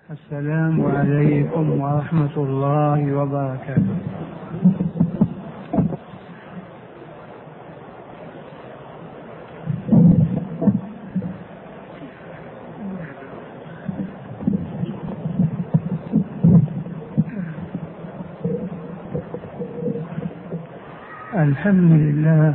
السلام عليكم ورحمة الله وبركاته. الحمد لله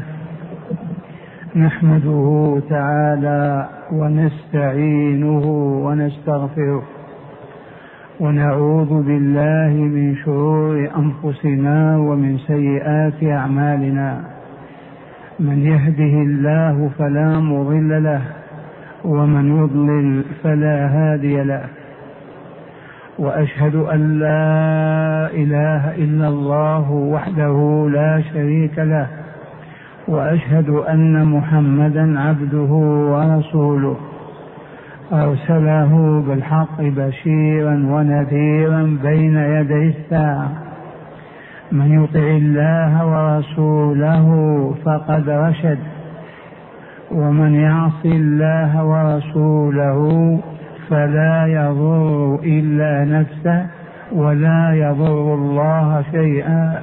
نحمده تعالى ونستعينه ونستغفره ونعوذ بالله من شرور أنفسنا ومن سيئات أعمالنا. من يهده الله فلا مضل له ومن يضلل فلا هادي له، وأشهد أن لا إله إلا الله وحده لا شريك له، وأشهد أن محمدا عبده ورسوله أرسله بالحق بشيرا ونذيرا بين يدي الساعة. من يطع الله ورسوله فقد رشد، ومن يعص الله ورسوله فلا يضر إلا نفسه ولا يضر الله شيئا.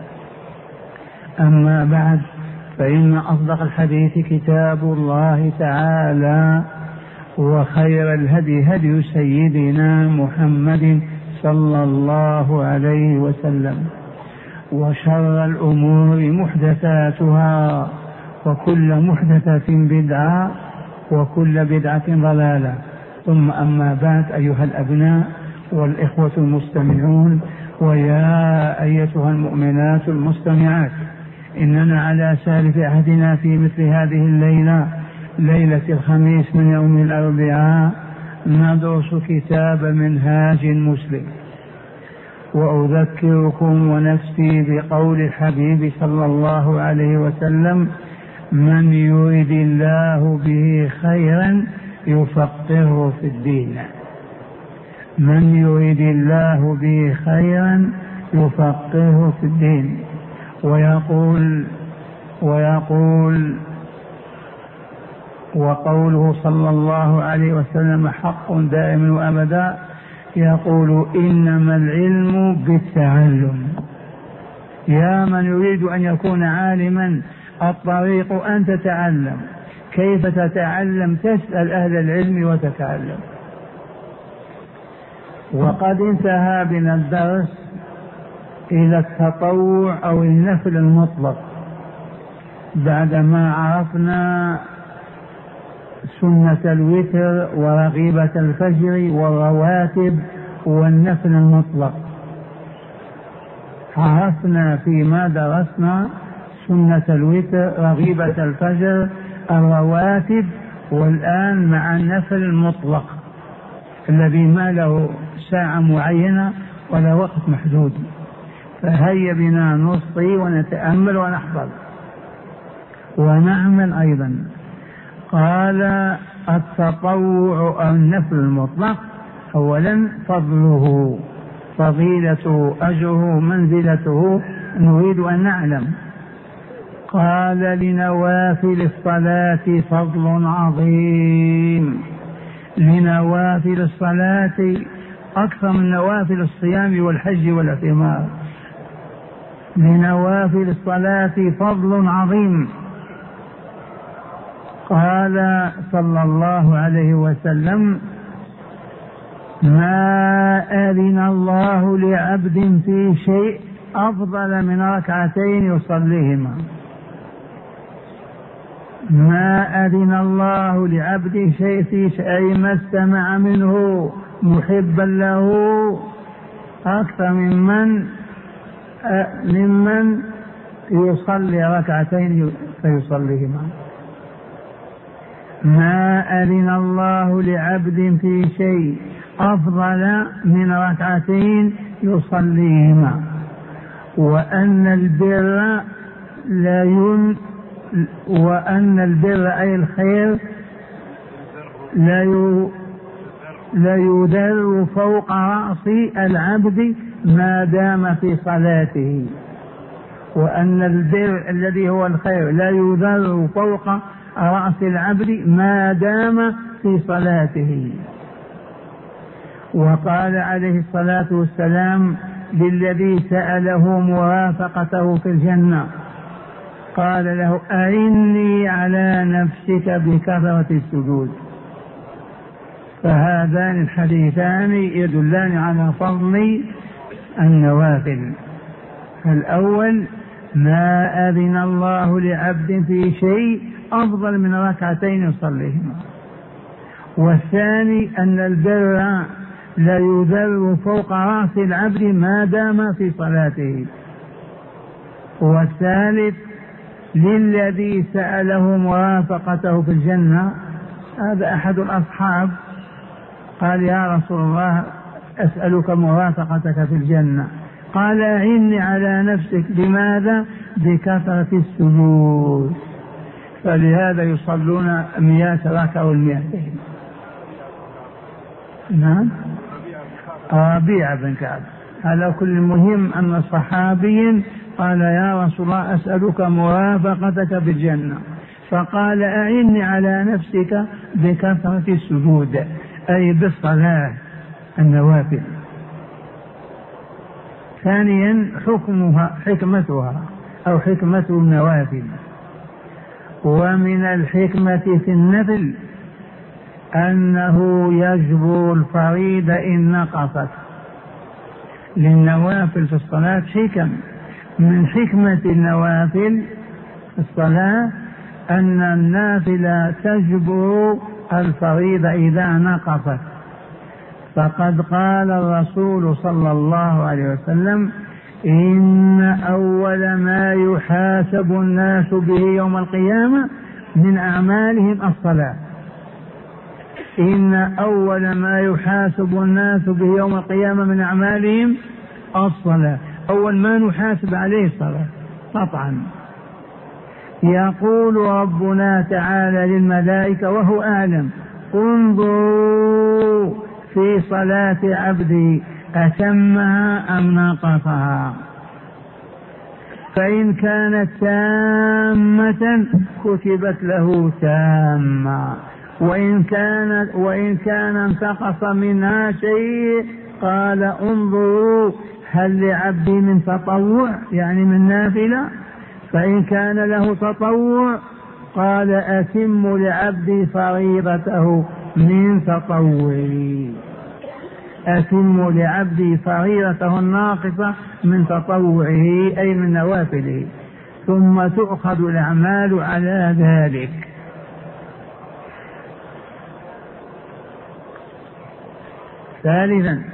أما بعد، فإن أصدق الحديث كتاب الله تعالى، وخير الهدي هدي سيدنا محمد صلى الله عليه وسلم، وشر الأمور محدثاتها، وكل محدثة بدعة، وكل بدعة ضلالة. ثم أما بعد، أيها الأبناء والإخوة المستمعون، ويا أيتها المؤمنات المستمعات، إننا على سالف عهدنا في مثل هذه الليلة، ليلة الخميس من يوم الأربعاء، ندرس كتاب منهاج مسلم. وأذكركم ونفسي بقول الحبيب صلى الله عليه وسلم: من يريد الله به خيرا يفقهه في الدين. من يريد الله به خيرا يفقهه في الدين. وقوله صلى الله عليه وسلم حق دائم وأبدا، يقول: إنما العلم بالتعلم. يا من يريد أن يكون عالما، الطريق أن تتعلم. كيف تتعلم؟ تسأل أهل العلم وتتعلم. وقد انتهى بنا الدرس إلى التطوع أو النفل المطلق، بعدما عرفنا سنة الوتر ورغيبة الفجر والرواتب والنفل المطلق. عرفنا فيما درسنا سنة الوتر، رغيبة الفجر، الرواتب، والآن مع النفل المطلق الذي ما له ساعة معينة ولا وقت محدود. فهيا بنا نصغي ونتأمل ونحفظ ونعمل أيضا. قال: التطوع أو النفل المطلق. أولا فضله، فضيلته، أجره، منزلته، نريد أن نعلم. قال: لنوافل الصلاة فضل عظيم. لنوافل الصلاة أكثر من نوافل الصيام والحج والاعتمار. لنوافل الصلاة فضل عظيم. قال صلى الله عليه وسلم: ما أذن الله لعبد في شيء أفضل من ركعتين يصليهما. ما أذن الله لعبد شيء في شيء، أي ما استمع منه محبا له أكثر ممن يصلي ركعتين فيصليهما. ما أذن الله لعبد في شيء أفضل من ركعتين يصليهما. وأن البر أي الخير لا يدر فوق رأس العبد ما دام في صلاته. وأن البر الذي هو الخير لا يدر فوق رأس العبد ما دام في صلاته. وقال عليه الصلاة والسلام للذي سأله مرافقته في الجنة، قال له أعني على نفسك بكثرة السجود. فهذان الحديثان يدلان على فضل النوافل. الأول ما أذن الله لعبد في شيء أفضل من ركعتين يصليهما، والثاني أن البر لا يذر فوق رأس العبد ما دام في صلاته، والثالث للذي سأله مرافقته في الجنة. هذا أحد الأصحاب قال يا رسول الله أسألك مرافقتك في الجنة، قال أعني على نفسك. بماذا؟ بكثرة السجود. فلهذا يصلون 100 ركعة و200. نعم، ربيعة بن كعب. على كل مهم أن صحابي قال يا رسول الله أسألك مرافقتك في الجنة، فقال أعني على نفسك بكثرة السجود، أي بالصلاة النوافل. ثانيا حكمتها أو حكمة النوافل. ومن الحكمة في النفل أنه يجبر الفريضة إن نقصت. للنوافل في الصلاة حكم. من حكمة النوافل في الصلاة أن النافلة تجبر الفريضة إذا نقصت. فقد قال الرسول صلى الله عليه وسلم إن أول ما يحاسب الناس به يوم القيامة من أعمالهم الصلاة. إن أول ما يحاسب الناس به يوم القيامة من أعمالهم الصلاة. أول ما نحاسب عليه الصلاة قطعا. يقول ربنا تعالى للملائكة وهو أعلم انظروا في صلاة عبدي أتمها أم نقصها، فإن كانت تامة كتبت له تامة، وإن كان انتقص منها شيء قال انظروا هل لعبدي من تطوع يعني من نافلة، فإن كان له تطوع قال أتم لعبدي فريضته من تطوعي، أتم لعبدي فريضته الناقصة من تطوعه أي من نوافله، ثم تؤخذ الأعمال على ذلك. ثالثا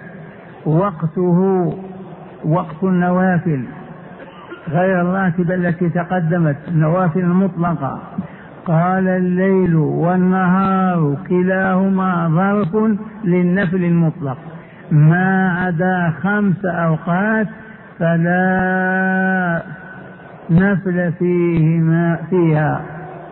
وقت النوافل غير الراتبة التي تقدمت، النوافل المطلقة. قال الليل والنهار كلاهما ظرف للنفل المطلق ما عدا 5 أوقات فلا نفل فيها.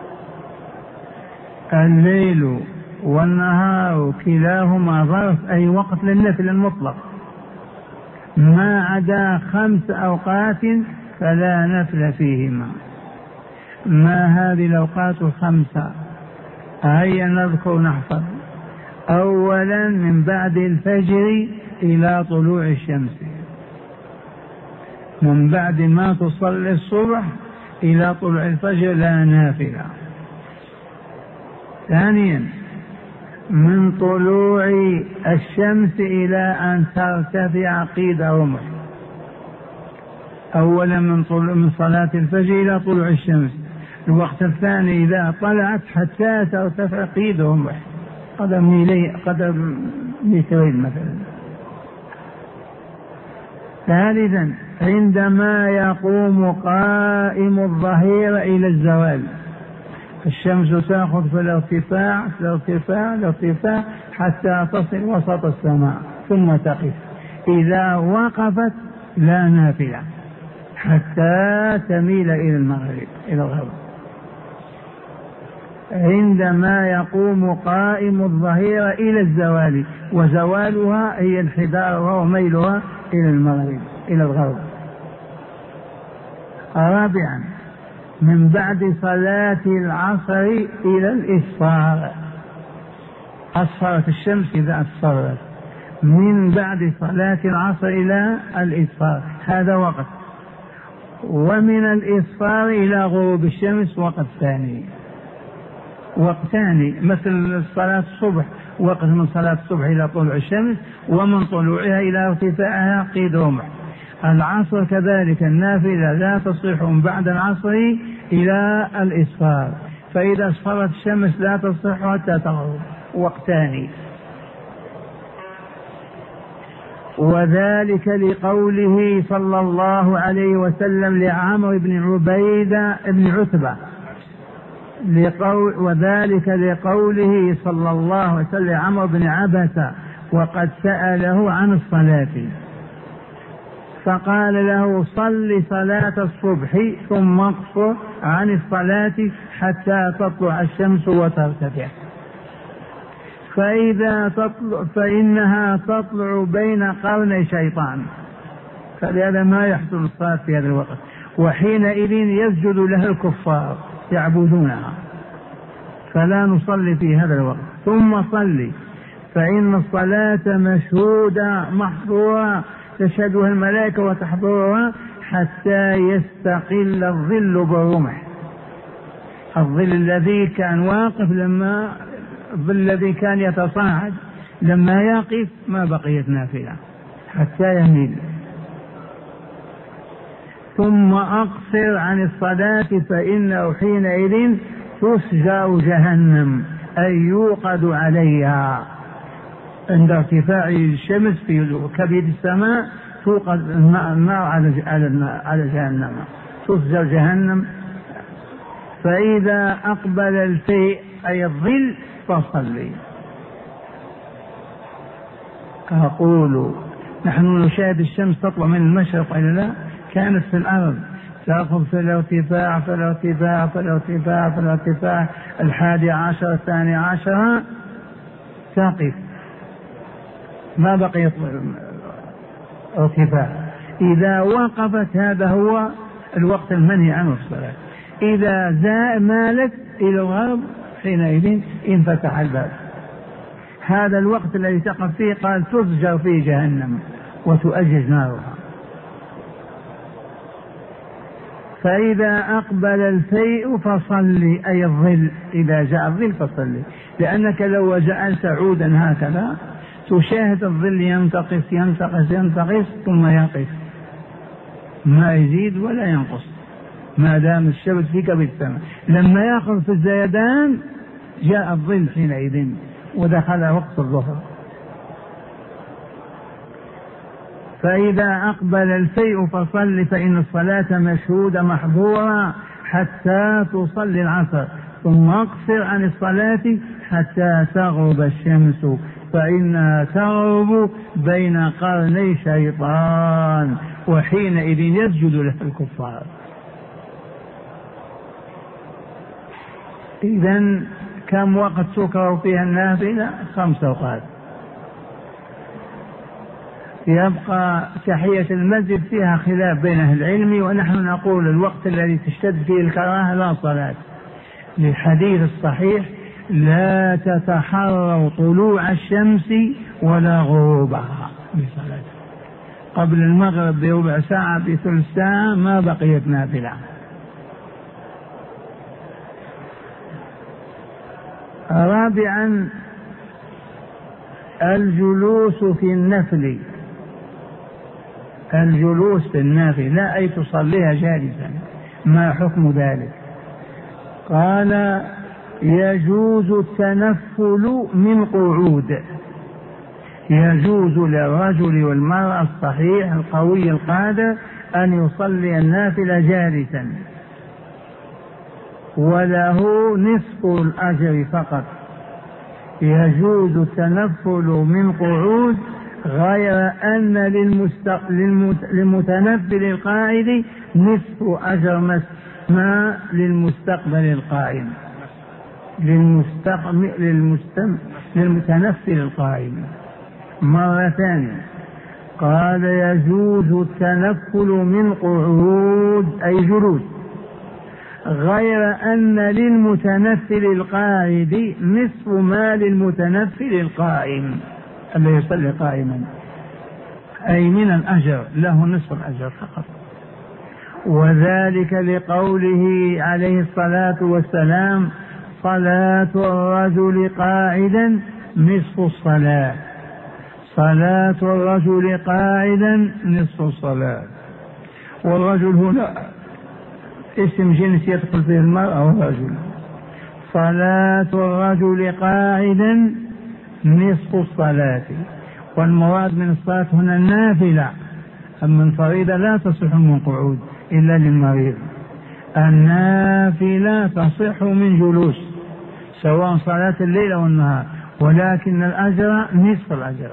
الليل والنهار كلاهما ظرف أي وقت للنفل المطلق ما عدا 5 أوقات فلا نفل فيهما. ما هذه الأوقات 5؟ هيا نذكر نحفظ. أولا من بعد الفجر إلى طلوع الشمس، من بعد ما تصلي الصبح إلى طلوع الفجر لا نافلة. ثانيا من طلوع الشمس إلى أن ترتفع قيد رمح. أولا من صلاة الفجر إلى طلوع الشمس. الوقت الثاني إذا طلعت حتى ترتفع قيد رمح قدم مترين مثلا. ثالثا عندما يقوم قائم الظهيرة إلى الزوال، الشمس تأخذ في الارتفاع حتى تصل وسط السماء ثم تقف. إذا وقفت لا نافلة حتى تميل إلى المغرب إلى الغرب. عندما يقوم قائم الظهيرة إلى الزوال، وزوالها هي انحدارها وميلها إلى المغرب إلى الغرب. رابعا من بعد صلاة العصر إلى الإصفار، أصفرت الشمس إذا أصفرت، من بعد صلاة العصر إلى الإسفار، هذا وقت. ومن الإسفار إلى غروب الشمس وقت ثاني، وقتان، مثل صلاة الصبح وقت من صلاة الصبح إلى طلوع الشمس، ومن طلوعها إلى ارتفاعها قيد رمح. العصر كذلك النافلة لا تصح من بعد العصر إلى الإسفار، فإذا اصفرت الشمس لا تصح حتى تغرب، وقتان. وذلك لقوله صلى الله عليه وسلم لعمرو بن عبيدة بن عتبة، وذلك لقوله صلى الله عليه وسلم عمرو بن عبسة وقد سأله عن الصلاة فقال له صل صلاة الصبح ثم اقصر عن الصلاة حتى تطلع الشمس وترتفع، فإنها تطلع بين قرني شيطان، فلهذا ما يحصل الصلاة في هذا الوقت، وحينئذ يسجد لها الكفار يعبدونها، فلا نصلي في هذا الوقت. ثم صلي فإن الصلاة مشهودة محظورة تشهدها الملائكة وتحضرها حتى يستقل الظل بالرمح، الظل الذي كان واقف لما الظل الذي كان يتصاعد لما يقف ما بقيت نافلة حتى يميل. ثم أقصر عن الصلاة فإنه حينئذ تسجر جهنم، أي يوقد عليها عند ارتفاع الشمس في كبد السماء، توقد النار على جهنم، تسجر جهنم. فإذا أقبل الفيء أي الظل فصلي. أقول نحن نشاهد الشمس تطلع من المشرق إلى لا، كانت في الأرض تأخذ في الارتفاع في الارتفاع في الارتفاع في الارتفاع 11 12 تقف، ما بقي ارتفاع. إذا وقفت هذا هو الوقت المنهي عنه الصلاة. إذا مالت إلى الغرب حينئذ انفتح الباب، هذا الوقت الذي تقف فيه قال تسجر فيه جهنم وتؤجج نارها. فإذا أقبل الفيء فصلي، أي الظل، إذا جاء الظل فصلي، لأنك لو جعلت عودا هكذا تشاهد الظل ينتقص ينتقص ينتقص ثم يقف، ما يزيد ولا ينقص ما دام الشمس في كبد السماء. لما يأخذ في الزيدان جاء الظل حينئذ ودخل وقت الظهر. فإذا أقبل الفيء فصل فإن الصلاة مشهودة محظورة حتى تصلي العصر، ثم أقصر عن الصلاة حتى تغرب الشمس فإنها تغرب بين قرني شيطان، وحينئذ يسجد له الكفار. إذن كم وقت تكره فيها النافلة؟ 5 أوقات. يبقى تحية المسجد فيها خلاف بين أهل العلم، ونحن نقول الوقت الذي تشتد فيه الكراهة لا صلاة، للحديث الصحيح لا تتحروا طلوع الشمس ولا غروبها بصلاة، قبل المغرب بربع ساعة بثلث ساعة ما بقيت نافلة. رابعا الجلوس في النفل، الجلوس في النافلة لا أي تصليها جالسا، ما حكم ذلك؟ قال يجوز التنفل من قعود، يجوز للرجل والمرأة الصحيح القوي القادر أن يصلي النافلة جالسا، وله نصف الأجر فقط. يجوز التنفل من قعود، غير أن للمتنفل القاعد نصف أجر ما للمستقبل القائم، للمتنفل القائم. مرة ثانية قال يجوز التنفل من قعود أي جلوس، غير أن للمتنفل القاعد نصف ما للمتنفل القائم، الذي يصلي قائما، أي من الأجر له نصف الأجر فقط. وذلك لقوله عليه الصلاة والسلام: صلاة الرجل قاعدا نصف الصلاة. صلاة الرجل قاعدا نصف الصلاة. والرجل هنا اسم جنس يدخل فيه المرأة والرجل. صلاة الرجل قاعدا نصف الصلاة، والمراد من الصلاة هنا النافلة، أما الفريضة لا تصح من قعود إلا للمريض. النافلة تصح من جلوس سواء صلاة الليل أو النهار، ولكن الأجر نصف الأجر.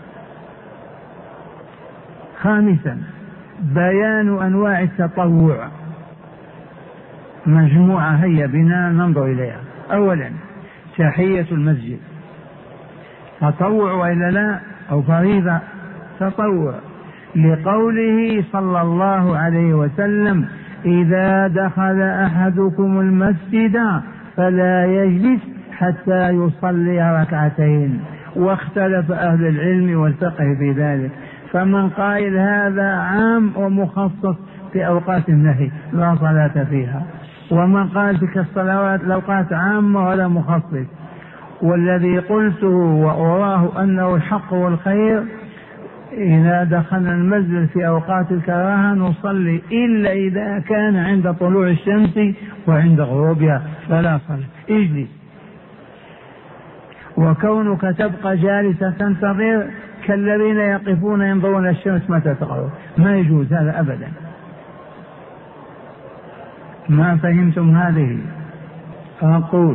خامسا بيان أنواع التطوع، مجموعة هيا بنا ننظر إليها. أولا تحية المسجد، تطوع وإلا لا أو فريضة؟ تطوع، لقوله صلى الله عليه وسلم: إذا دخل أحدكم المسجد فلا يجلس حتى يصلي ركعتين. واختلف أهل العلم والفقه في ذلك، فمن قائل هذا عام ومخصص في أوقات النهي لا صلاة فيها، ومن قال تلك الصلوات الأوقات عامة ولا مخصص. والذي قلته وأراه أنه الحق والخير: إذا دخلنا المسجد في أوقات الكراهة نصلي إلا إذا كان عند طلوع الشمس وعند غروبها فلا صلاة. اجلس، وكونك تبقى جالسة تنتظر كالذين يقفون ينظرون الشمس متى تغرب، ما يجوز هذا أبدا. ما فهمتم هذه؟ أقول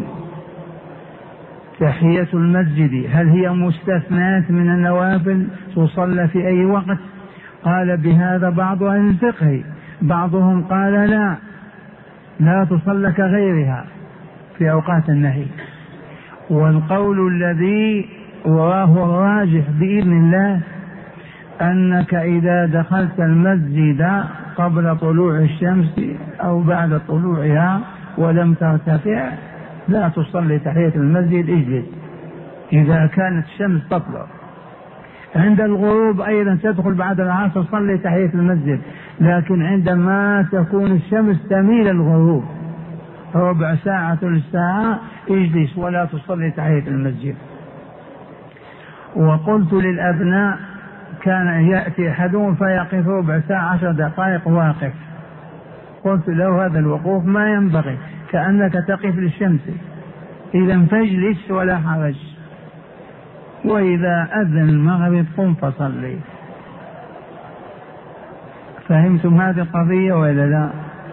تحية المسجد هل هي مستثنات من النوافل تصلى في أي وقت؟ قال بهذا بعض أهل الفقه، بعضهم قال لا تصلى كغيرها في أوقات النهي. والقول الذي وراه الراجح بإذن الله أنك إذا دخلت المسجد قبل طلوع الشمس أو بعد طلوعها ولم ترتفع لا تصلي تحية المسجد، اجلس إذا كانت الشمس تطلع. عند الغروب أيضا تدخل بعد العصر صلي تحية المسجد، لكن عندما تكون الشمس تميل الغروب ربع ساعة ثلث ساعة اجلس ولا تصلي تحية المسجد. وقلت للأبناء كان يأتي أحدهم فيقف ربع ساعة 10 دقائق واقف، قلت له هذا الوقوف ما ينبغي، كأنك تقف للشمس، إذا فاجلس ولا حرج، وإذا أذن المغرب قم فصلي. فهمتم هذه القضية ولا لا؟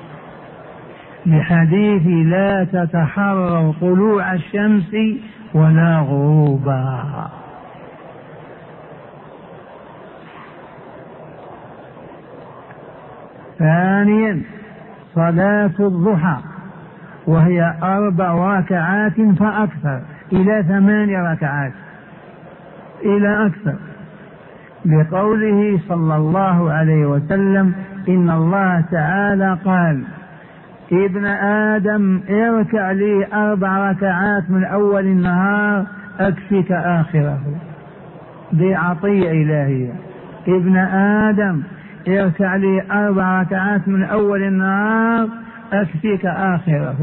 بحديث لا تتحروا طلوع الشمس ولا غروبها. ثانيا صلاة الضحى، وهي 4 ركعات فأكثر إلى 8 ركعات إلى أكثر، لقوله صلى الله عليه وسلم: إن الله تعالى قال: ابن آدم اركع لي 4 ركعات من أول النهار أكفك آخره. دي عطية إلهية. ابن آدم اركع لي 4 ركعات من أول النهار أكفيك آخره.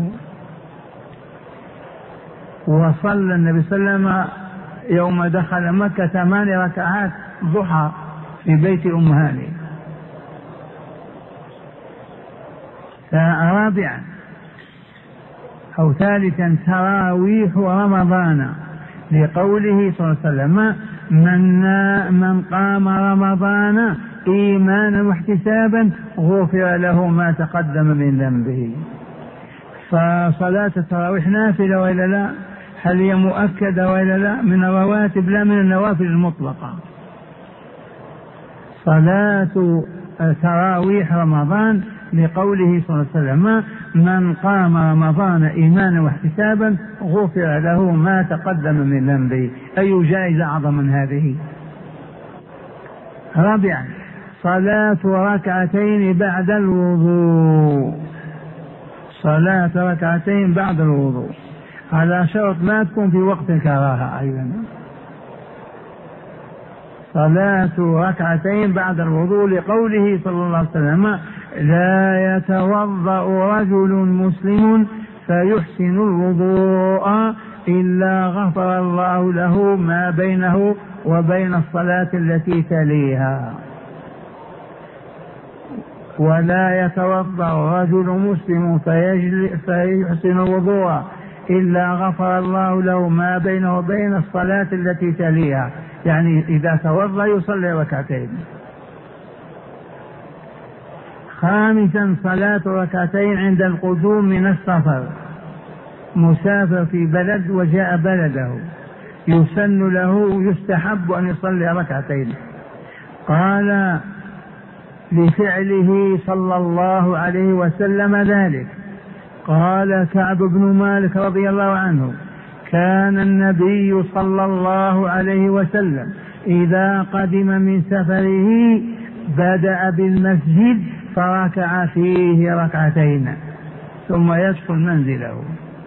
وصلى النبي صلى الله عليه وسلم يوم دخل مكة 8 ركعات ضحى في بيت أم هاني. رابعا أو ثالثا تراويح رمضان، لقوله صلى الله عليه وسلم: من قام رمضان إيمانا واحتسابا غفر له ما تقدم من ذنبه. فصلاة التراويح نافلة وإلا لا؟ هل هي مؤكدة وإلا لا؟ من الرواتب لا من النوافل المطلقة. صلاة تراويح رمضان لقوله صلى الله عليه وسلم: من قام رمضان إيمانا واحتسابا غفر له ما تقدم من ذنبه. أي جائزة أعظم من هذه؟ رابعا صلاة ركعتين بعد الوضوء، صلاة ركعتين بعد الوضوء على شرط ما تكون في وقت الكراهة أيضا. صلاة ركعتين بعد الوضوء، لقوله صلى الله عليه وسلم: لا يتوضأ رجل مسلم فيحسن الوضوء إلا غفر الله له ما بينه وبين الصلاة التي تليها. ولا يتوضأ رجل مسلم فيحسن الوضوء إلا غفر الله له ما بينه وبين الصلاة التي تليها، يعني إذا توضأ يصلي ركعتين. خامسا صلاة ركعتين عند القدوم من السفر، مسافر في بلد وجاء بلده يسن له يستحب أن يصلي ركعتين. قال لفعله صلى الله عليه وسلم ذلك. قال كعب بن مالك رضي الله عنه: كان النبي صلى الله عليه وسلم إذا قدم من سفره بدأ بالمسجد فركع فيه ركعتين ثم يدخل منزله.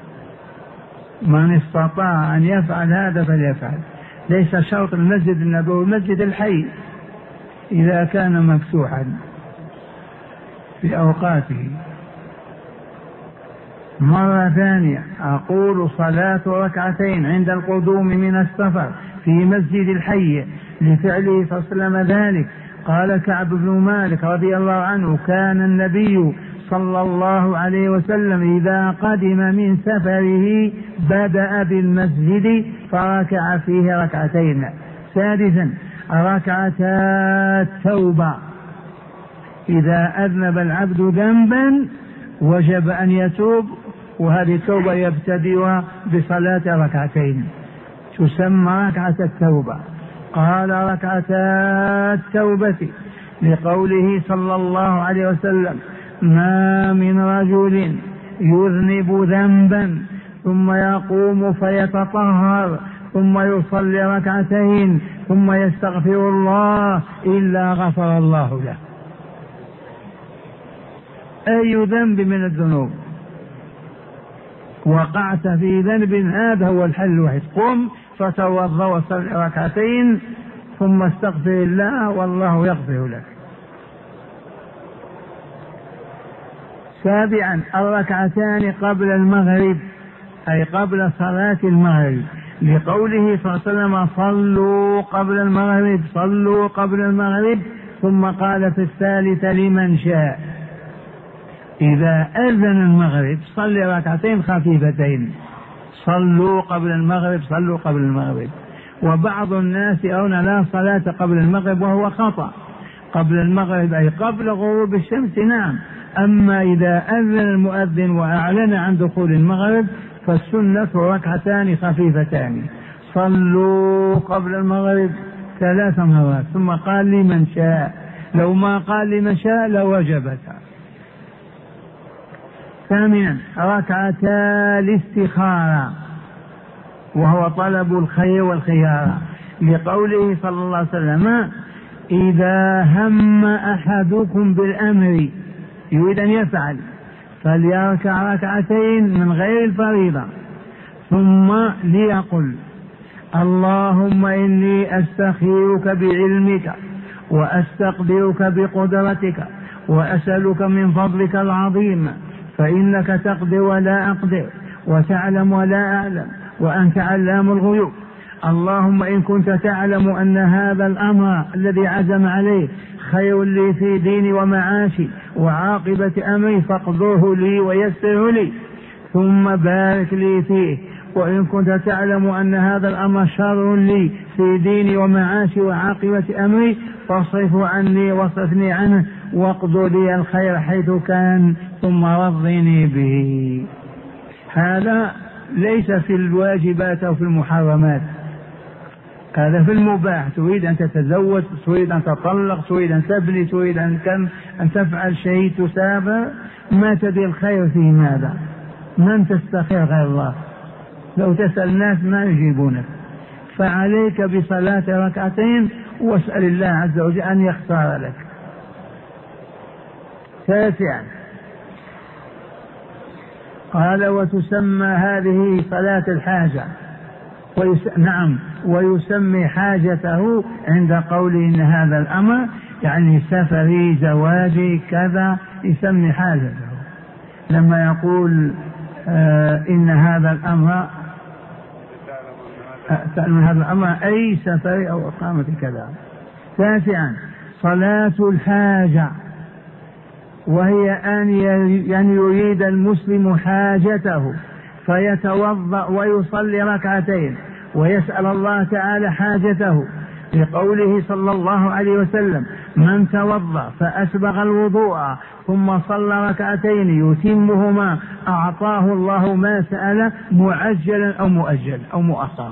من استطاع أن يفعل هذا فليفعل، ليس شرط المسجد النبوي، المسجد الحي إذا كان مفتوحا في أوقاته. مرة ثانية أقول: صلاة ركعتين عند القدوم من السفر في مسجد الحي، لفعله صلى الله عليه وسلم ذلك. قال كعب بن مالك رضي الله عنه: كان النبي صلى الله عليه وسلم إذا قدم من سفره بدأ بالمسجد فركع فيه ركعتين. سادسا ركعتا التوبة، إذا أذنب العبد ذنبا وجب أن يتوب، وهذه التوبة يبتدئها بصلاة ركعتين، تسمى ركعة التوبة. قال ركعتا التوبة لقوله صلى الله عليه وسلم: ما من رجل يذنب ذنبا ثم يقوم فيتطهر ثم يصلي ركعتين ثم يستغفر الله إلا غفر الله له. أي ذنب من الذنوب وقعت في ذنب، هذا هو الحل الوحيد: قم فتوضأ وصل ركعتين ثم استغفر الله والله يغفر لك. سابعا الركعتان قبل المغرب، أي قبل صلاة المغرب، لقوله صلى الله عليه وسلم: صلوا قبل المغرب، صلوا قبل المغرب. ثم قال في الثالثة: لمن شاء. إذا أذن المغرب صلي ركعتين خفيفتين، صلوا قبل المغرب، صلوا قبل المغرب. وبعض الناس يرون لا صلاة قبل المغرب، وهو خطأ. قبل المغرب أي قبل غروب الشمس، نعم. أما إذا أذن المؤذن وأعلن عن دخول المغرب فالسنة ركعتان خفيفتان. صلوا قبل المغرب 3 مرات، ثم قال: لمن شاء. لو ما قال لمن شاء لوجبتا. ثامنا ركعتا الاستخارة، وهو طلب الخير والخيار، لقوله صلى الله عليه وسلم: إذا هم أحدكم بالأمر، يريد أن يفعل، فليركع ركعتين من غير الفريضة، ثم ليقل: اللهم إني أستخيرك بعلمك وأستقدرك بقدرتك وأسألك من فضلك العظيم، فإنك تقدر ولا أقدر وتعلم ولا أعلم وأنت علام الغيوب. اللهم إن كنت تعلم أن هذا الأمر الذي عزم عليه خير لي في ديني ومعاشي وعاقبة أمري فاقدره لي ويسره لي، ثم بارك لي فيه. وإن كنت تعلم أن هذا الأمر شر لي في ديني ومعاشي وعاقبة أمري فاصرفه عني واصرفني عنه واقدر لي الخير حيث كان ثم رضني به. هذا ليس في الواجبات أو في المحرمات، هذا في المباح. تريد أن تتزوج، تريد أن تطلق، تريد أن تبني، تريد أن تفعل شيء تسافر، ما تدري الخير في ماذا، من تستخير غير الله. لو تسأل الناس ما يجيبونك، فعليك بصلاة ركعتين واسأل الله عز وجل أن يختار لك. تاسعا قال: وتسمى هذه صلاة الحاجة، نعم، ويسمي حاجته عند قوله إن هذا الأمر يعني سفري زواجي كذا، يسمي حاجته. لما يقول إن هذا الأمر تعلم هذا الأمر أي سفري أو إقامة كذا. 9 صلاة الحاجة، وهي أن يريد المسلم حاجته فيتوضأ ويصلي ركعتين ويسأل الله تعالى حاجته، لقوله صلى الله عليه وسلم: من توضأ فأسبغ الوضوء ثم صلى ركعتين يتمهما أعطاه الله ما سأل معجلا أو مؤجلا أو مؤخرا.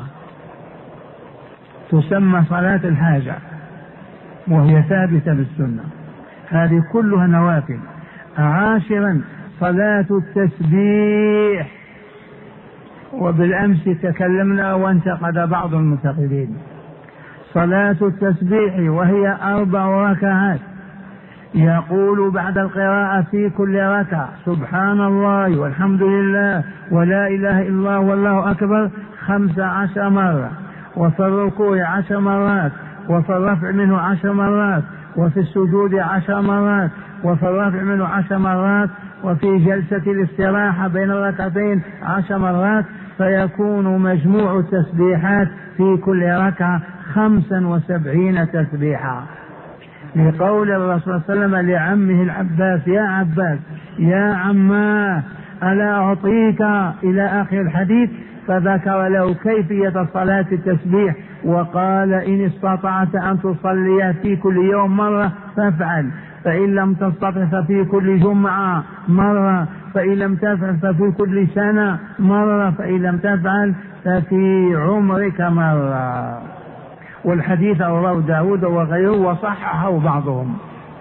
تسمى صلاة الحاجة وهي ثابتة بالسنة. هذه كلها نوافل. 10 صلاة التسبيح، وبالأمس تكلمنا وانتقد بعض المنتقدين. صلاة التسبيح وهي 4 ركعات، يقول بعد القراءة في كل ركعة: سبحان الله والحمد لله ولا إله إلا الله والله أكبر 15 مرة، وفي الركوع 10 مرات، وفي الرفع منه 10 مرات، وفي السجود 10 مرات، وفي الرفع منه 10 مرات، وفي جلسة الاستراحة بين الركعتين 10 مرات، فيكون مجموع التسبيحات في كل ركعة 75 تسبيحة. لقول الرسول صلى الله عليه وسلم لعمه العباس: يا عباس يا عماه ألا أعطيك، إلى آخر الحديث، فذكر له كيفية صلاة التسبيح وقال: إن استطعت أن تصلي في كل يوم مرة فافعل، فإن لم تستطع ففي كل جمعة مرة، فإن لم تفعل ففي كل سنة مرة، فإن لم تفعل ففي عمرك مرة. والحديث رواه داود وغيره وصححه بعضهم.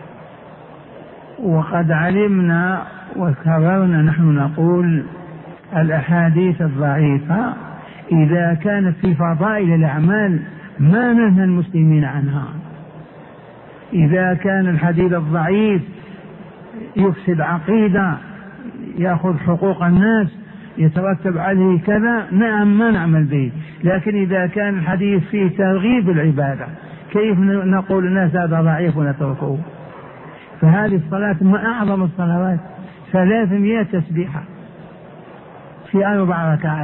وقد علمنا وكررنا نحن نقول: الأحاديث الضعيفة إذا كانت في فضائل الأعمال ما نهى المسلمين عنها. إذا كان الحديث الضعيف يفسد عقيدة، يأخذ حقوق الناس، يترتب عليه كذا، نعم ما نعمل به. لكن إذا كان الحديث فيه ترغيب العبادة، كيف نقول الناس هذا ضعيف ونتركه؟ فهذه الصلاة ما أعظم الصلوات، 300 تسبيحة في 4 ركعات،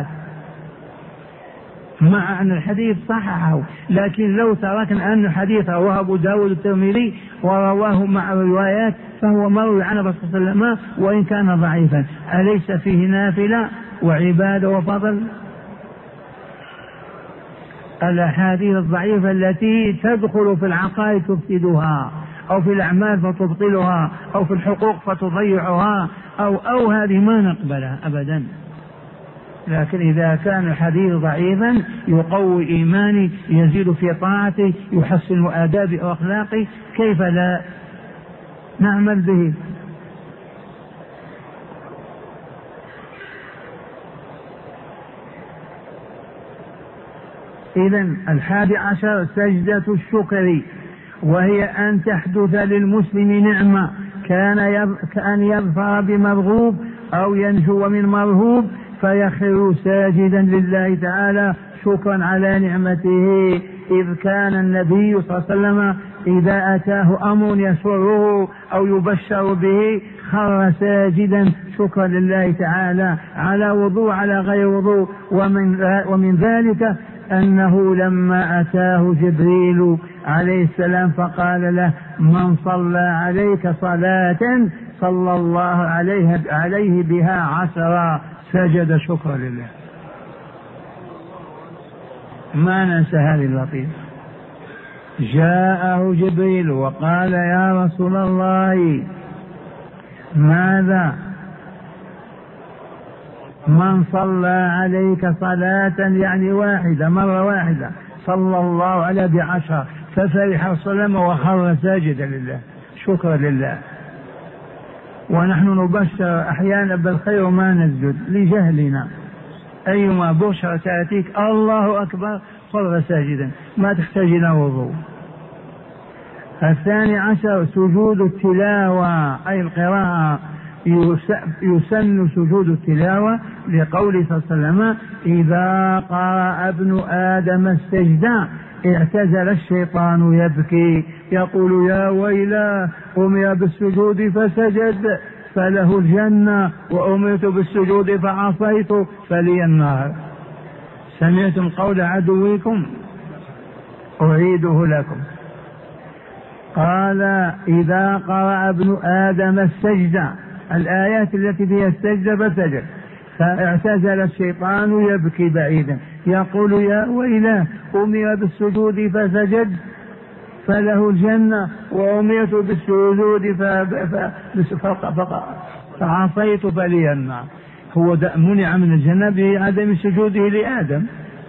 مع أن الحديث صححه. لكن لو تركنا أن الحديث رواه أبو داود الترمذي ورواه مع روايات فهو مروي عن الرسول صلى الله عليه وسلم وإن كان ضعيفا، أليس فيه نافلة وعبادة وفضل؟ الأحاديث الضعيفة التي تدخل في العقائد تفسدها، أو في الأعمال فتبطلها، أو في الحقوق فتضيعها، أو هذه ما نقبلها أبدا. لكن إذا كان الحديث ضعيفا يقوي إيماني، يزيد في طاعتي، يحسن آدابي وأخلاقي، كيف لا نعمل به؟ إذن 11 سجدة الشكر، وهي أن تحدث للمسلم نعمة كأن يظفر بمرغوب أو ينجو من مرهوب فيخر ساجدا لله تعالى شكرا على نعمته. إذ كان النبي صلى الله عليه وسلم إذا أتاه أمر يسره أو يبشر به خر ساجدا شكرا لله تعالى على وضوء على غير وضوء. ومن ذلك أنه لما أتاه جبريل عليه السلام فقال له: من صلى عليك صلاة صلى الله عليه بها 10 سجد شكرا لله. ما ننسى هذه اللطيفة. جاءه جبريل وقال: يا رسول الله ماذا؟ من صلى عليك صلاة يعني واحدة مرة واحدة صلى الله عليه ب10، ففرح السلام وخر ساجدا لله شكرا لله. ونحن نبشر أحيانا بالخير وما نسجد لجهلنا. أيما بشرة تأتيك الله أكبر خر ساجدا، ما تحتاج إلى وضوء. 12 سجود التلاوة أي القراءة، يسن سجود التلاوة لقول صلى الله عليه وسلم إذا قرأ ابن آدم السجدة اعتزل الشيطان يبكي يقول يا ويلا أمر بالسجود فسجد فله الجنة وأمرت بالسجود فعصيت فلي النار. سمعتم قول عدوكم أعيده لكم. قال إذا قرأ ابن آدم السجدة الآيات التي فيها السجدة فسجد فاعتزل الشيطان يبكي بعيدا يقول يا ويله أمر بالسجود فسجد فله الجنة وأمرت بالسجود فعصيت فلي النار. هو منع من الجنة بعدم سجوده لآدم.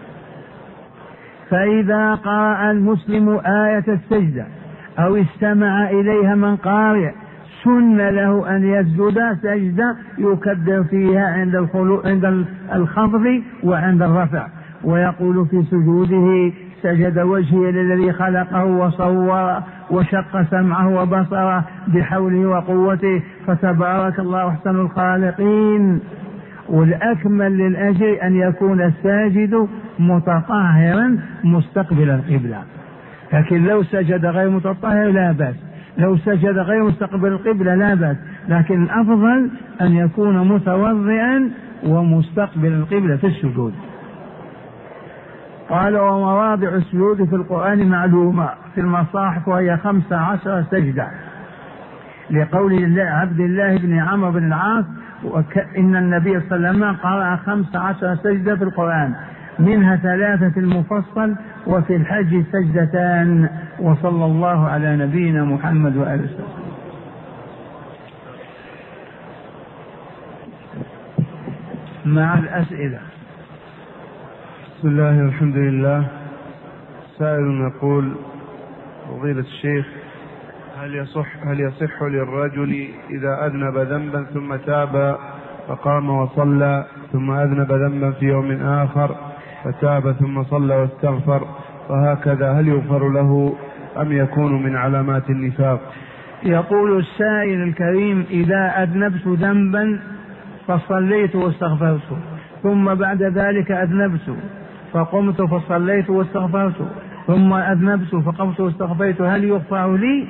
فإذا قرأ المسلم آية السجدة أو استمع إليها من قارئ سن له أن يسجد سجدة يكبر فيها عند الخفض وعند الرفع ويقول في سجوده سجد وجهي للذي خلقه وصوره وشق سمعه وبصره بحوله وقوته فتبارك الله أحسن الخالقين. والأكمل للأجر أن يكون الساجد متطهرا مستقبل القبلة. لكن لو سجد غير متطهر لا بأس، لو سجد غير مستقبل القبلة لا بأس، لكن الأفضل أن يكون متوضئا ومستقبل القبلة في السجود. قال ومواضع السجود في القرآن معلومة في المصاحف وهي 15 سجدة لقول عبد الله بن عمرو بن العاص إن النبي صلى الله عليه وسلم قرأ 15 سجدة في القرآن منها 3 في المفصل وفي الحج سجدتان. وصلى الله على نبينا محمد وآله وسلم. مع الأسئلة. بسم الله والحمد لله. سائل يقول فضيلة الشيخ هل يصح للرجل إذا أذنب ذنبا ثم تاب فقام وصلى ثم أذنب ذنبا في يوم آخر فتاب ثم صلى واستغفر وهكذا هل يغفر له أم يكون من علامات النفاق؟ يقول السائل الكريم إذا أذنبت ذنبا فصليت واستغفرت ثم بعد ذلك أذنبت فقمت فصليت واستغفرت ثم أذنبت فقمت واستغفرت هل يغفر لي؟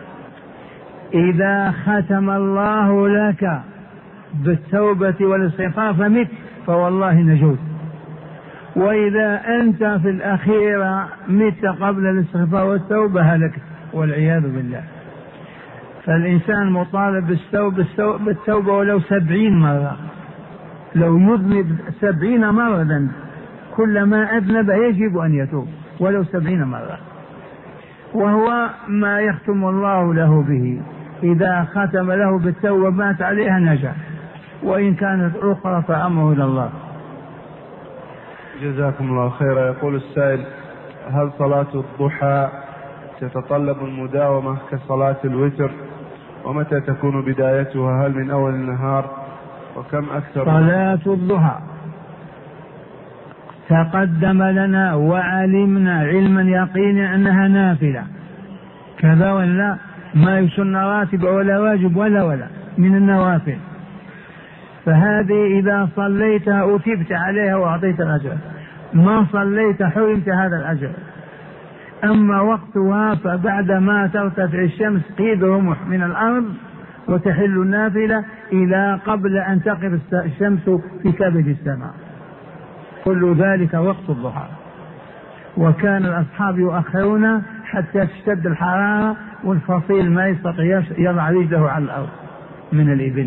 إذا ختم الله لك بالتوبة والاستغفار فمت فوالله نجوت، وإذا أنت في الأخيرة مت قبل الاستغفار والتوبة هلكت والعياذ بالله. فالإنسان مطالب بالتوبة ولو 70 مرة، لو يذنب 70 مرة كلما أذنب يجب أن يتوب ولو 70 مرة، وهو ما يختم الله له به. إذا ختم له بالتوبة مات عليها نجا، وإن كانت أخرى فأمره إلى الله. جزاكم الله خيرا. يقول السائل هل صلاة الضحى تتطلب المداومة كصلاة الوتر؟ ومتى تكون بدايتها؟ هل من أول النهار؟ وكم أكثر؟ صلاة الضحى تقدم لنا وعلمنا علما يقينا أنها نافلة كذا ولا ما يسن راتب ولا واجب ولا من النوافل، فهذه إذا صليتها أثبت عليها وأعطيت الأجر، ما صليت حرمت هذا الأجر. أما وقتها فبعد ما ترتفع الشمس قيد رمح من الأرض وتحل النافلة إلى قبل أن تقف الشمس في كبد السماء، كل ذلك وقت الضحى. وكان الأصحاب يؤخرون حتى تشتد الحرارة والفصيل ما يستطيع يضع رجله على الأرض من الإبل.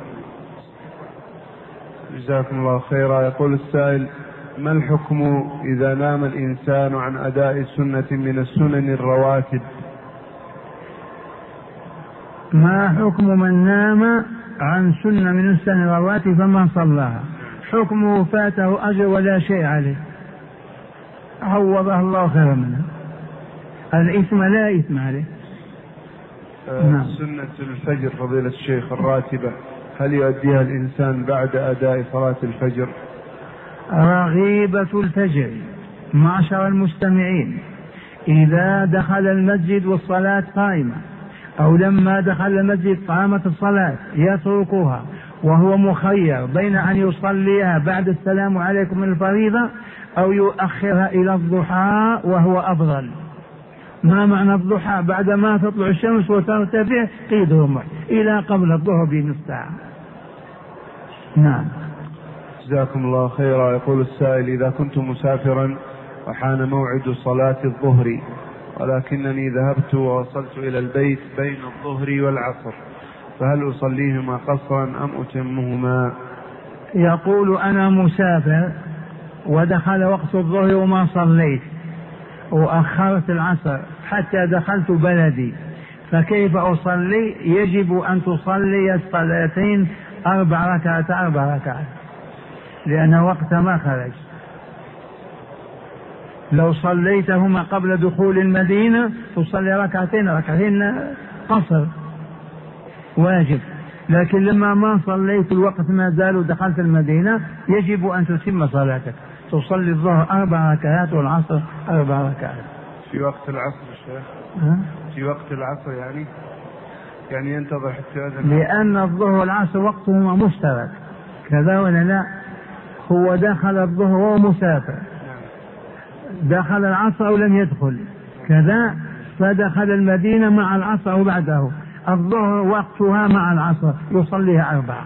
جزاكم الله خيرا. يقول السائل ما الحكم إذا نام الإنسان عن أداء سنة من السنن الرواتب؟ ما حكم من نام عن سنة من السنن الرواتب فما صلاها؟ حكمه فاته أجر ولا شيء عليه، عوضه الله خيرا منه، الإثم لا إثم عليه. سنة الفجر فضيلة الشيخ الراتبة هل يؤديها الإنسان بعد أداء صلاة الفجر؟ رغيبة الفجر معشر المستمعين إذا دخل المسجد والصلاة قائمة أو لما دخل المسجد قامت الصلاة يتركها وهو مخير بين أن يصليها بعد السلام عليكم من الفريضة أو يؤخرها إلى الضحى وهو أفضل. ما معنى الضحى؟ بعد ما تطلع الشمس وترتفع قيد رمح إلى قبل الظهر بنصف ساعة. نعم. جزاكم الله خيرا. يقول السائل: إذا كنت مسافرا وحان موعد صلاة الظهر ولكنني ذهبت ووصلت إلى البيت بين الظهر والعصر، فهل أصليهما قصرا أم أتمهما؟ يقول: أنا مسافر ودخل وقت الظهر وما صليت وأخرت العصر حتى دخلت بلدي، فكيف أصلي؟ يجب أن تصلي الصلاتين 4 ركعات 4 ركعات لأن وقت ما خرج. لو صليتهما قبل دخول المدينة تصلي ركعتين قصر واجب، لكن لما ما صليت الوقت ما زال ودخلت المدينة يجب أن تتم صلاتك، تصلي الظهر 4 ركعات والعصر 4 ركعات. في وقت العصر الشيخ؟ في وقت العصر يعني ينتظر حتى يأذن؟ لأن الظهر والعصر وقتهما مشترك، كذا ولا لا؟ هو دخل الظهر وهو مسافر، دخل العصر ولم يدخل كذا، فدخل المدينة مع العصر وبعده الظهر وقتها مع العصر يصليها 4.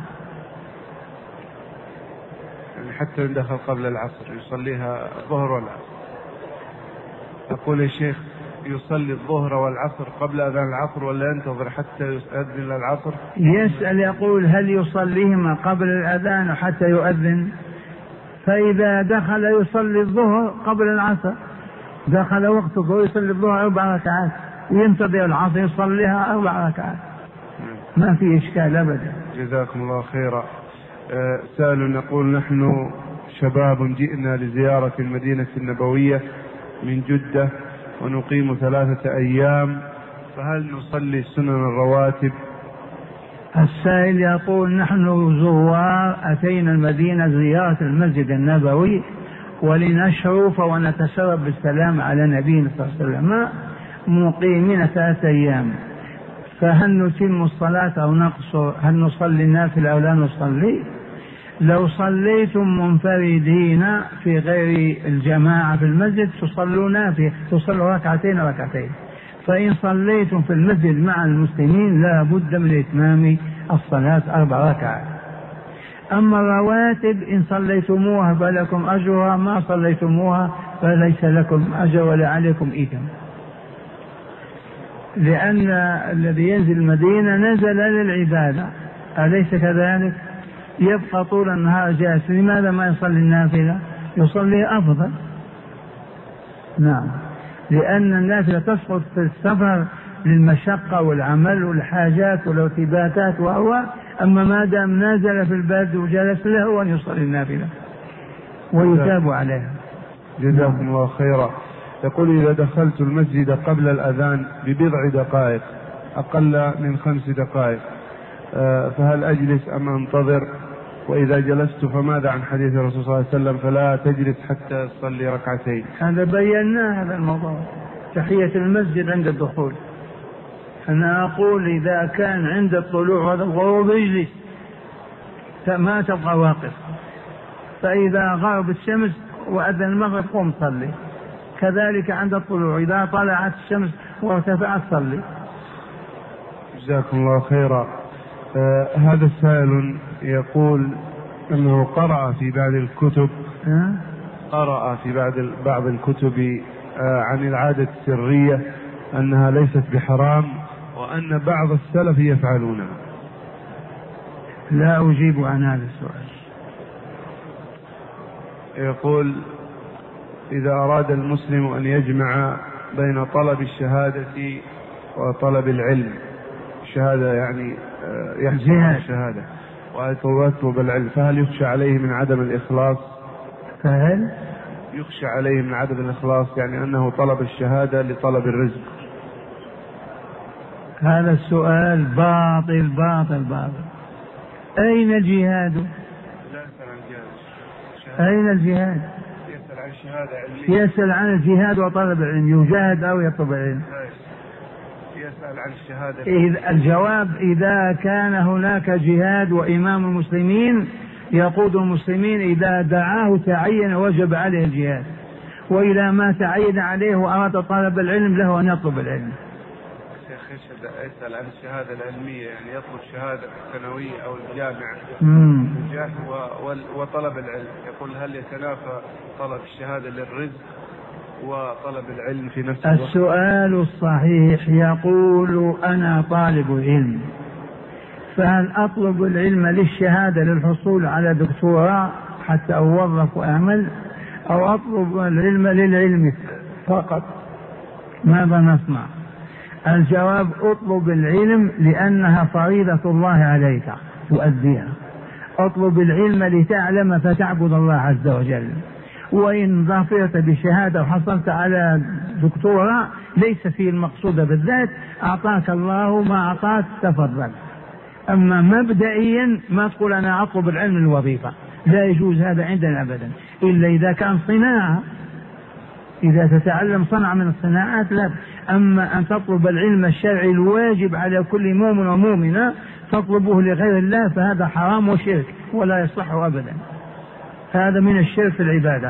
يعني حتى إن دخل قبل العصر يصليها الظهر والعصر. أقول يا شيخ: يصلي الظهر والعصر قبل أذان العصر ولا ينتظر حتى يؤذن للعصر؟ يسأل يقول: هل يصليهما قبل الأذان حتى يؤذن؟ فإذا دخل يصلي الظهر قبل العصر، دخل وقت الظهر يصلي الظهر 4 ركعات، ينتظر العصر يصليها 4 ركعات، ما في إشكال أبدا. جزاكم الله خيرا. سائل يقول: نحن شباب جئنا لزيارة المدينة النبوية من جدة ونقيم 3 أيام، فهل نصلي سنن الرواتب؟ السائل يقول: نحن زوار أتينا المدينة زيارة المسجد النبوي ولنشرف ونتشرف بالسلام على نبينا صلى الله عليه وسلم، مقيمين 3 أيام، فهل نتم الصلاة أو نقصر؟ هل نصلي النافلة أو لا نصلي؟ لو صليتم منفردين في غير الجماعة في المسجد تصلوا 2 ركعتين، فإن صليتم في المسجد مع المسلمين لا بد من إتمام الصلاة 4 ركعات. أما الرواتب إن صليتموها فلكم أجرها، ما صليتموها فليس لكم أجر ولا عليكم إثم، لأن الذي ينزل المدينة نزل للعبادة، أليس كذلك؟ يبقى طول النهار جالس، لماذا ما يصلي النافلة؟ يصلي أفضل. نعم، لأن النافلة تسقط في السفر للمشقة والعمل والحاجات والارتباطات، وهو أما ما دام نازل في البلد وجلس له أن يصلي النافلة ويتاب عليها. جزاكم الله خيرا. يقول: إذا دخلت المسجد قبل الأذان ب1 دقائق أقل من 5 دقائق، فهل أجلس أم أنتظر؟ وإذا جلست فماذا عن حديث الرسول صلى الله عليه وسلم: فلا تجلس حتى تصلي 2 ركعتين؟ هذا بينا هذا الموضوع، تحية المسجد عند الدخول. أنا أقول إذا كان عند الطلوع هذا الغروب اجلس، ما تبقى واقف، فإذا غربت الشمس وأذن المغرب قم صلي، كذلك عند الطلوع إذا طلعت الشمس وارتفعت صلي. جزاكم الله خيرا. هذا السائل يقول أنه قرأ في بعض الكتب عن العادة السرية أنها ليست بحرام وأن بعض السلف يفعلونها. لا أجيب عن هذا السؤال. يقول: إذا أراد المسلم أن يجمع بين طلب الشهادة وطلب العلم، الشهادة يعني يحصل على الشهادة ويطلب العلم، فهل يخشى عليه من عدم الإخلاص؟ فهل يخشى عليه من عدم الإخلاص، يعني أنه طلب الشهادة لطلب الرزق؟ هذا السؤال باطل باطل باطل. أين الجهاد؟ لا يسأل عن الجهاد. أين الجهاد؟ يسأل عن الشهادة علمية. يسأل عن الجهاد وطلب العلم، يجاهد أو يطلب العلم. يسأل عن الشهادة. الجواب: إذا كان هناك جهاد وإمام المسلمين يقود المسلمين إذا دعاه تعين وجب عليه الجهاد، وإذا ما تعين عليه وأراد طلب العلم له أن يطلب العلم. شيخ يسأل عن الشهادة العلمية، يعني يطلب شهادة الثانوية أو الجامعة وطلب العلم، يقول هل يتنافى طلب الشهادة للرزق وطلب العلم في نفس الوقت؟ السؤال الصحيح يقول: أنا طالب علم، فهل أطلب العلم للشهادة للحصول على دكتوراه حتى أوظف وأعمل، أو أطلب العلم للعلم فقط؟ ماذا نصنع؟ الجواب: اطلب العلم لأنها فريضة الله عليك تؤديها. اطلب العلم لتعلم فتعبد الله عز وجل. وإن ظفرت بشهادة وحصلت على دكتوراه ليس فيه المقصود بالذات، أعطاك الله ما أعطاك تفضل. أما مبدئيا ما تقول أنا أطلب العلم للوظيفة، لا يجوز هذا عندنا أبدا، إلا إذا كان صناعة، إذا تتعلم صنعة من الصناعات لا. أما أن تطلب العلم الشرعي الواجب على كل مؤمن ومؤمنة تطلبه لغير الله فهذا حرام وشرك ولا يصح أبدا، هذا من الشرك في العبادة.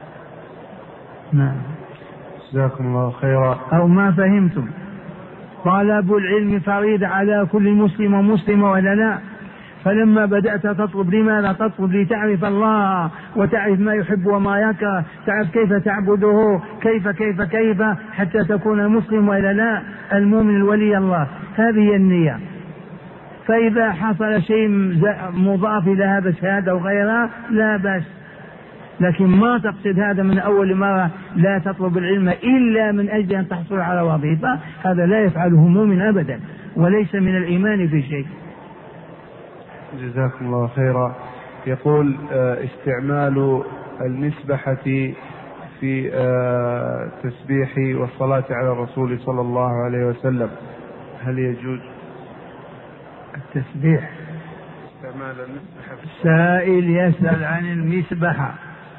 نعم. جزاكم الله خيرا. أو ما فهمتم؟ طلب العلم فريضة على كل مسلم ومسلمة ولا لا؟ فلما بدأت تطلب لماذا تطلب؟ لتعرف الله وتعرف ما يحب وما يكره، تعرف كيف تعبده، كيف حتى تكون مسلم ولا لا، المؤمن الولي الله. هذه النية. فإذا حصل شيء مضاف إلى هذا الشهادة وغيرها لا بأس، لكن ما تقصد هذا من أول مرة لا تطلب العلم إلا من أجل أن تحصل على وظيفة، هذا لا يفعله مؤمن أبدا وليس من الإيمان في شيء. جزاكم الله خيرا. يقول استعمال المسبحة في التسبيح والصلاة على الرسول صلى الله عليه وسلم، هل يجوز التسبيح؟ استعمال المسبحة. السائل يسأل عن المسبحة،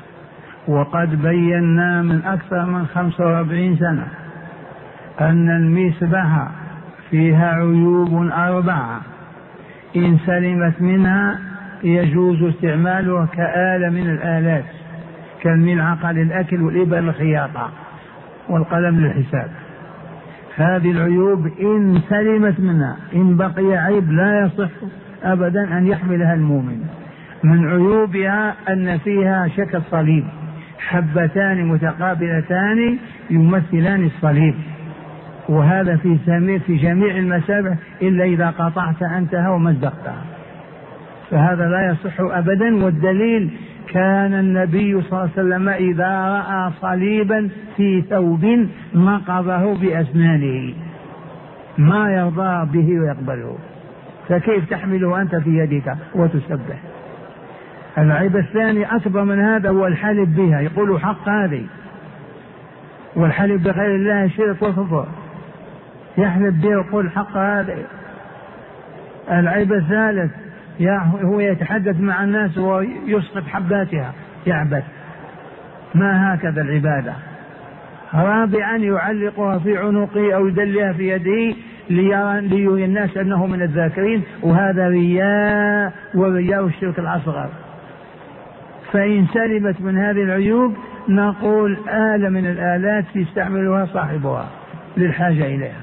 وقد بينا من أكثر من 45 سنة أن المسبحة فيها عيوب 4، إن سلمت منها يجوز استعمالها كآلة من الآلات، كالملعقة للأكل والإبر للخياطة والقلم للحساب. هذه العيوب إن سلمت منها، إن بقي عيب لا يصح أبدا أن يحملها المؤمن. من عيوبها أن فيها شكل صليب، حبتان متقابلتان يمثلان الصليب، وهذا في جميع المسابح إلا إذا قطعت أنتها ومزقتها، فهذا لا يصح أبدا. والدليل كان النبي صلى الله عليه وسلم إذا رأى صليبا في ثوب نقضه بأسنانه، ما يرضى به ويقبله، فكيف تحمله أنت في يدك وتسبح؟ العيب الثاني أكبر من هذا هو الحلف بها، يقول حق هذه، والحلف بغير الله شرك وكفر، يحلف به ويقول حق هذه. العيب الثالث هو يتحدث مع الناس ويسقط حباتها، يعبث، ما هكذا العبادة. رابعا يعلقها في عنقه أو يدلها في يده ليرى الناس أنه من الذاكرين، وهذا رياء، ورياء الشرك الأصغر. فإن سلمت من هذه العيوب نقول آلة من الآلات يستعملها صاحبها للحاجة إليها.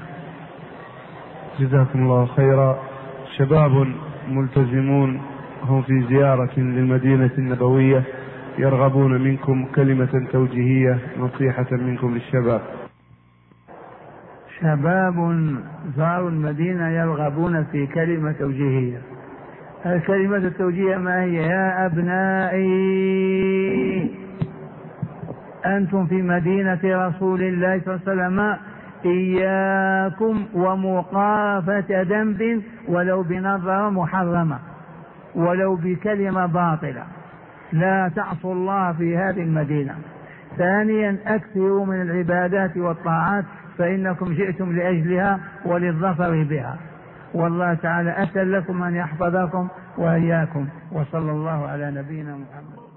جزاكم الله خيرا. شباب ملتزمون هم في زيارة للمدينة النبوية يرغبون منكم كلمة توجيهية، نصيحة منكم للشباب. شباب زاروا المدينة يرغبون في كلمة توجيهية. الكلمة التوجيهية ما هي؟ يا أبنائي أنتم في مدينة رسول الله صلى الله عليه وسلم، إياكم ومقافة ذنب ولو بنظرة محرمة ولو بكلمة باطلة، لا تعصوا الله في هذه المدينة. ثانيا أكثروا من العبادات والطاعات فإنكم جئتم لأجلها وللظفر بها، والله تعالى أسأل لكم أن يحفظكم وإياكم، وصلى الله على نبينا محمد.